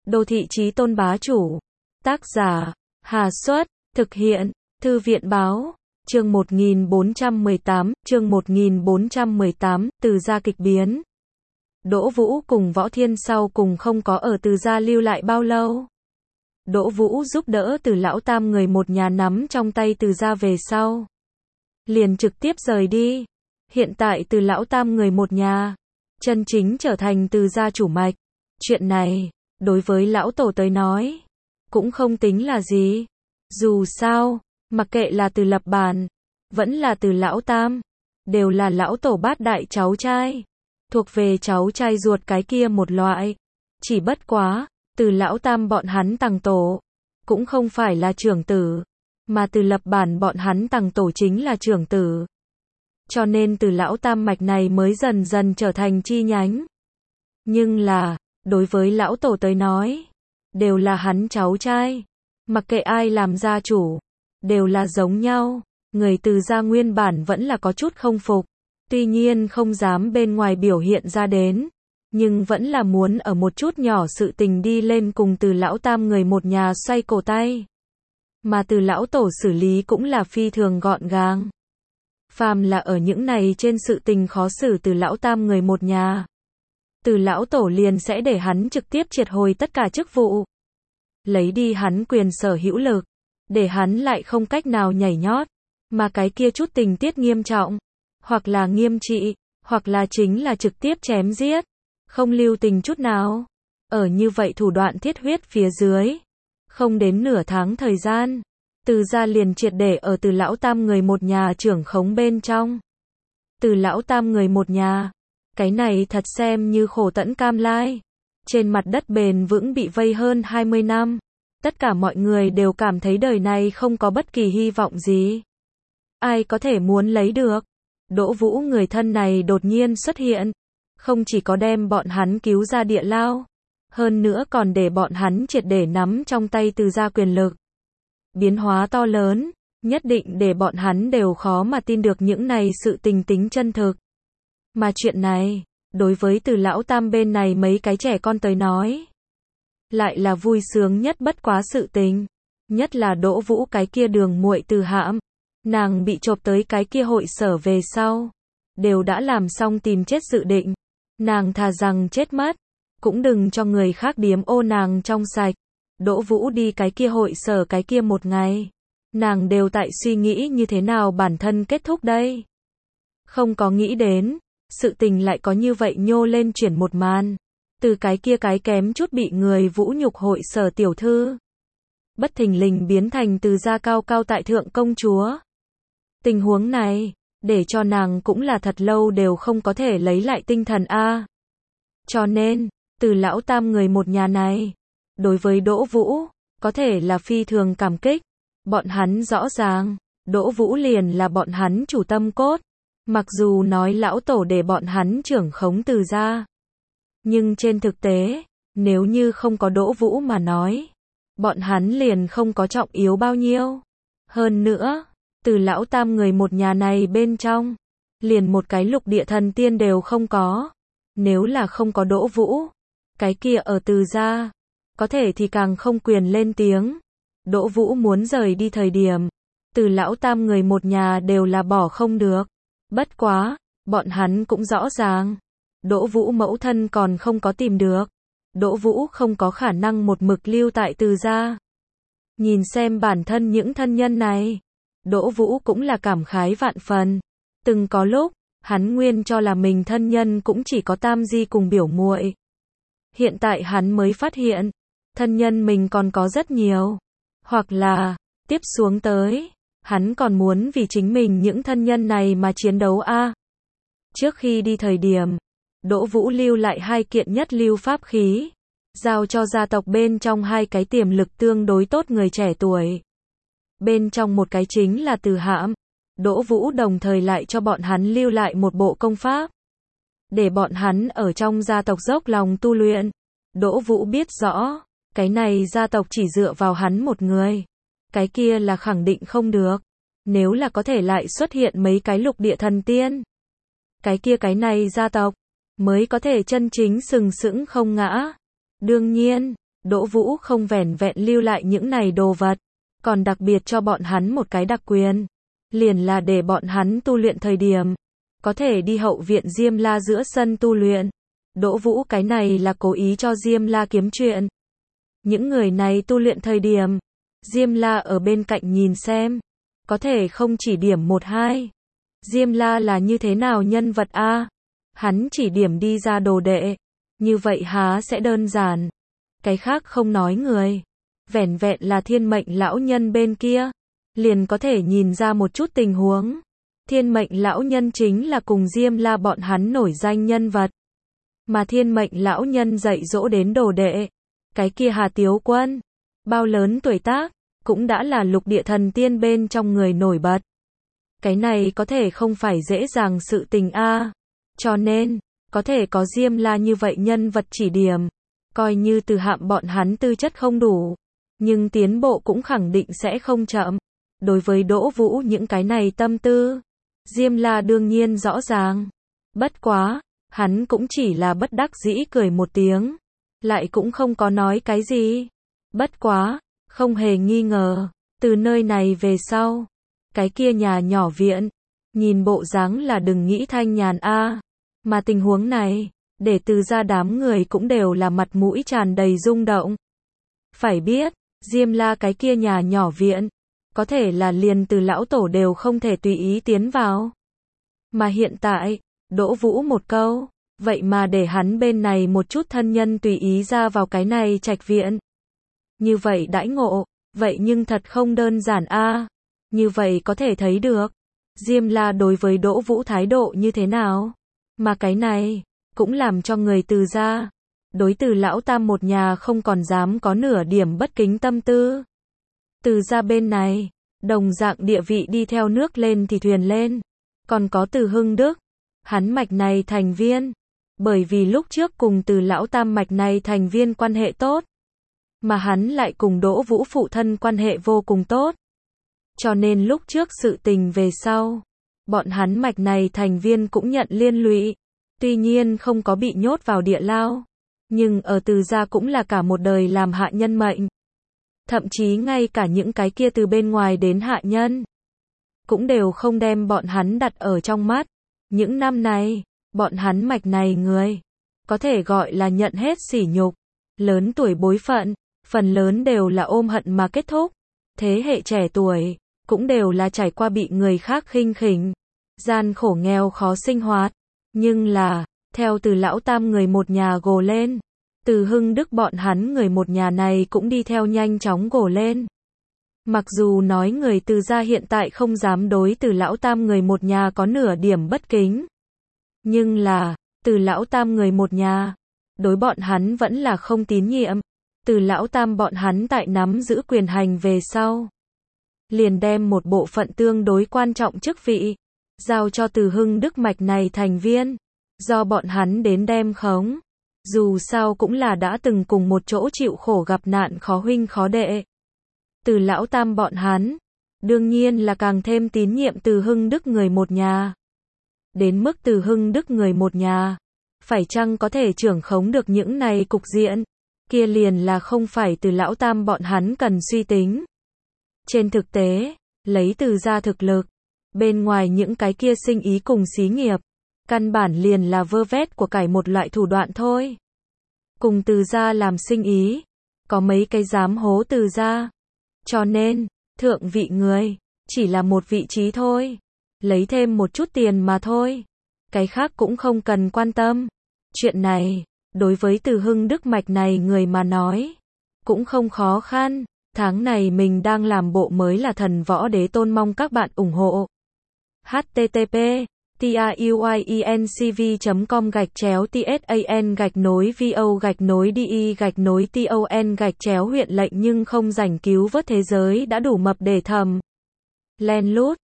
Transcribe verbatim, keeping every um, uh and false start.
Đô thị chí tôn bá chủ. Tác giả, Hà Xuất, thực hiện, Thư viện báo, chương một nghìn bốn trăm mười tám, chương một nghìn bốn trăm mười tám, Từ gia kịch biến. Đỗ Vũ cùng Võ Thiên sau cùng không có ở Từ gia lưu lại bao lâu. Đỗ Vũ giúp đỡ Từ lão tam người một nhà nắm trong tay Từ gia về sau, liền trực tiếp rời đi. Hiện tại Từ lão tam người một nhà chân chính trở thành Từ gia chủ mạch. Chuyện này, đối với lão tổ tới nói, cũng không tính là gì. Dù sao, mặc kệ là Từ lập bản, vẫn là Từ lão tam, đều là lão tổ bát đại cháu trai, thuộc về cháu trai ruột cái kia một loại. Chỉ bất quá, Từ lão tam bọn hắn tằng tổ, cũng không phải là trưởng tử, mà Từ lập bản bọn hắn tằng tổ chính là trưởng tử. Cho nên Từ lão tam mạch này mới dần dần trở thành chi nhánh. Nhưng là, đối với lão tổ tới nói, đều là hắn cháu trai. Mặc kệ ai làm gia chủ, đều là giống nhau. Người Từ gia nguyên bản vẫn là có chút không phục. Tuy nhiên không dám bên ngoài biểu hiện ra đến, nhưng vẫn là muốn ở một chút nhỏ sự tình đi lên cùng Từ lão tam người một nhà xoay cổ tay. Mà Từ lão tổ xử lý cũng là phi thường gọn gàng. Phàm là ở những này trên sự tình khó xử Từ lão tam người một nhà, Từ lão tổ liền sẽ để hắn trực tiếp triệt hồi tất cả chức vụ, lấy đi hắn quyền sở hữu lực, để hắn lại không cách nào nhảy nhót. Mà cái kia chút tình tiết nghiêm trọng, hoặc là nghiêm trị, hoặc là chính là trực tiếp chém giết, không lưu tình chút nào. Ở như vậy thủ đoạn thiết huyết phía dưới, không đến nửa tháng thời gian, Từ gia liền triệt để ở Từ lão tam người một nhà trưởng khống bên trong. Từ lão tam người một nhà, cái này thật xem như khổ tẫn cam lai. Trên mặt đất bền vững bị vây hơn hai mươi năm. Tất cả mọi người đều cảm thấy đời này không có bất kỳ hy vọng gì. Ai có thể muốn lấy được? Đỗ Vũ người thân này đột nhiên xuất hiện, không chỉ có đem bọn hắn cứu ra địa lao, hơn nữa còn để bọn hắn triệt để nắm trong tay Từ gia quyền lực. Biến hóa to lớn, nhất định để bọn hắn đều khó mà tin được những này sự tình tính chân thực. Mà chuyện này, đối với Từ lão tam bên này mấy cái trẻ con tới nói, lại là vui sướng nhất bất quá sự tình. Nhất là Đỗ Vũ cái kia đường muội Từ Hãm, nàng bị chộp tới cái kia hội sở về sau, đều đã làm xong tìm chết dự định. Nàng thà rằng chết mất, cũng đừng cho người khác điếm ô nàng trong sạch. Đỗ Vũ đi cái kia hội sở cái kia một ngày, nàng đều tại suy nghĩ như thế nào bản thân kết thúc đây. Không có nghĩ đến, sự tình lại có như vậy nhô lên chuyển một màn. Từ cái kia cái kém chút bị người vũ nhục hội sở tiểu thư, bất thình lình biến thành Từ gia cao cao tại thượng công chúa. Tình huống này, để cho nàng cũng là thật lâu đều không có thể lấy lại tinh thần a. Cho nên, Từ lão tam người một nhà này, đối với Đỗ Vũ, có thể là phi thường cảm kích. Bọn hắn rõ ràng, Đỗ Vũ liền là bọn hắn chủ tâm cốt. Mặc dù nói lão tổ để bọn hắn trưởng khống Từ gia, nhưng trên thực tế, nếu như không có Đỗ Vũ mà nói, bọn hắn liền không có trọng yếu bao nhiêu. Hơn nữa, Từ lão tam người một nhà này bên trong, liền một cái lục địa thần tiên đều không có. Nếu là không có Đỗ Vũ, cái kia ở Từ gia, có thể thì càng không quyền lên tiếng. Đỗ Vũ muốn rời đi thời điểm, Từ lão tam người một nhà đều là bỏ không được. Bất quá, bọn hắn cũng rõ ràng, Đỗ Vũ mẫu thân còn không có tìm được. Đỗ Vũ không có khả năng một mực lưu tại Từ gia. Nhìn xem bản thân những thân nhân này, Đỗ Vũ cũng là cảm khái vạn phần. Từng có lúc, hắn nguyên cho là mình thân nhân cũng chỉ có tam di cùng biểu muội. Hiện tại hắn mới phát hiện, thân nhân mình còn có rất nhiều. Hoặc là, tiếp xuống tới, hắn còn muốn vì chính mình những thân nhân này mà chiến đấu a. À, trước khi đi thời điểm, Đỗ Vũ lưu lại hai kiện nhất lưu pháp khí, giao cho gia tộc bên trong hai cái tiềm lực tương đối tốt người trẻ tuổi. Bên trong một cái chính là Từ Hãm. Đỗ Vũ đồng thời lại cho bọn hắn lưu lại một bộ công pháp, để bọn hắn ở trong gia tộc dốc lòng tu luyện. Đỗ Vũ biết rõ, cái này gia tộc chỉ dựa vào hắn một người, cái kia là khẳng định không được. Nếu là có thể lại xuất hiện mấy cái lục địa thần tiên, cái kia cái này gia tộc mới có thể chân chính sừng sững không ngã. Đương nhiên, Đỗ Vũ không vẻn vẹn lưu lại những này đồ vật, còn đặc biệt cho bọn hắn một cái đặc quyền, liền là để bọn hắn tu luyện thời điểm, có thể đi hậu viện Diêm La giữa sân tu luyện. Đỗ Vũ cái này là cố ý cho Diêm La kiếm chuyện. Những người này tu luyện thời điểm, Diêm La ở bên cạnh nhìn xem, có thể không chỉ điểm một hai. Diêm La là như thế nào nhân vật a? Hắn chỉ điểm đi ra đồ đệ, như vậy há sẽ đơn giản. Cái khác không nói người, vẻn vẹn là Thiên Mệnh lão nhân bên kia, liền có thể nhìn ra một chút tình huống. Thiên Mệnh lão nhân chính là cùng Diêm La bọn hắn nổi danh nhân vật. Mà Thiên Mệnh lão nhân dạy dỗ đến đồ đệ, cái kia Hà Tiếu Quân, bao lớn tuổi tác, cũng đã là lục địa thần tiên bên trong người nổi bật. Cái này có thể không phải dễ dàng sự tình a. Cho nên, có thể có Diêm La như vậy nhân vật chỉ điểm, coi như từ hạm bọn hắn tư chất không đủ, nhưng tiến bộ cũng khẳng định sẽ không chậm. Đối với Đỗ Vũ những cái này tâm tư, Diêm La đương nhiên rõ ràng. Bất quá, hắn cũng chỉ là bất đắc dĩ cười một tiếng, lại cũng không có nói cái gì. Bất quá, không hề nghi ngờ, từ nơi này về sau, cái kia nhà nhỏ viện, nhìn bộ dáng là đừng nghĩ thanh nhàn a. Mà tình huống này, để từ ra đám người cũng đều là mặt mũi tràn đầy rung động. Phải biết, Diêm La cái kia nhà nhỏ viện, có thể là liền từ lão tổ đều không thể tùy ý tiến vào. Mà hiện tại, Đỗ Vũ một câu, vậy mà để hắn bên này một chút thân nhân tùy ý ra vào cái này trạch viện. Như vậy đãi ngộ, vậy nhưng thật không đơn giản a. Như vậy có thể thấy được, Diêm La đối với Đỗ Vũ thái độ như thế nào. Mà cái này, cũng làm cho người từ ra, đối từ lão tam một nhà không còn dám có nửa điểm bất kính tâm tư. Từ ra bên này, đồng dạng địa vị đi theo nước lên thì thuyền lên. Còn có từ Hưng Đức, hắn mạch này thành viên, bởi vì lúc trước cùng từ lão tam mạch này thành viên quan hệ tốt, mà hắn lại cùng Đỗ Vũ phụ thân quan hệ vô cùng tốt. Cho nên lúc trước sự tình về sau, bọn hắn mạch này thành viên cũng nhận liên lụy, tuy nhiên không có bị nhốt vào địa lao, nhưng ở từ gia cũng là cả một đời làm hạ nhân mệnh. Thậm chí ngay cả những cái kia từ bên ngoài đến hạ nhân, cũng đều không đem bọn hắn đặt ở trong mắt. Những năm này, bọn hắn mạch này người, có thể gọi là nhận hết sỉ nhục, lớn tuổi bối phận, phần lớn đều là ôm hận mà kết thúc. Thế hệ trẻ tuổi, cũng đều là trải qua bị người khác khinh khỉnh, gian khổ nghèo khó sinh hoạt. Nhưng là, theo từ lão tam người một nhà gồ lên, từ Hưng Đức bọn hắn người một nhà này cũng đi theo nhanh chóng gồ lên. Mặc dù nói người từ gia hiện tại không dám đối từ lão tam người một nhà có nửa điểm bất kính, nhưng là, từ lão tam người một nhà, đối bọn hắn vẫn là không tín nhiệm. Từ lão tam bọn hắn tại nắm giữ quyền hành về sau, liền đem một bộ phận tương đối quan trọng chức vị, giao cho từ Hưng Đức mạch này thành viên, do bọn hắn đến đem khống. Dù sao cũng là đã từng cùng một chỗ chịu khổ gặp nạn khó huynh khó đệ. Từ lão tam bọn hắn, đương nhiên là càng thêm tín nhiệm từ Hưng Đức người một nhà. Đến mức từ Hưng Đức người một nhà, phải chăng có thể trưởng khống được những này cục diện, kia liền là không phải từ lão tam bọn hắn cần suy tính. Trên thực tế, lấy từ gia thực lực, bên ngoài những cái kia sinh ý cùng xí nghiệp, căn bản liền là vơ vét của cải một loại thủ đoạn thôi. Cùng từ gia làm sinh ý, có mấy cái dám hố từ gia. Cho nên, thượng vị người, chỉ là một vị trí thôi. Lấy thêm một chút tiền mà thôi. Cái khác cũng không cần quan tâm. Chuyện này, đối với từ Hưng Đức mạch này người mà nói, cũng không khó khăn. Tháng này mình đang làm bộ mới là Thần Võ Đế Tôn, mong các bạn ủng hộ. h t t p TIUIENCV chấm com gạch chéo TSAN gạch nối VO gạch nối DI gạch nối TON gạch chéo huyện lệnh nhưng không rảnh cứu vớt thế giới đã đủ mập để thầm. Len lút.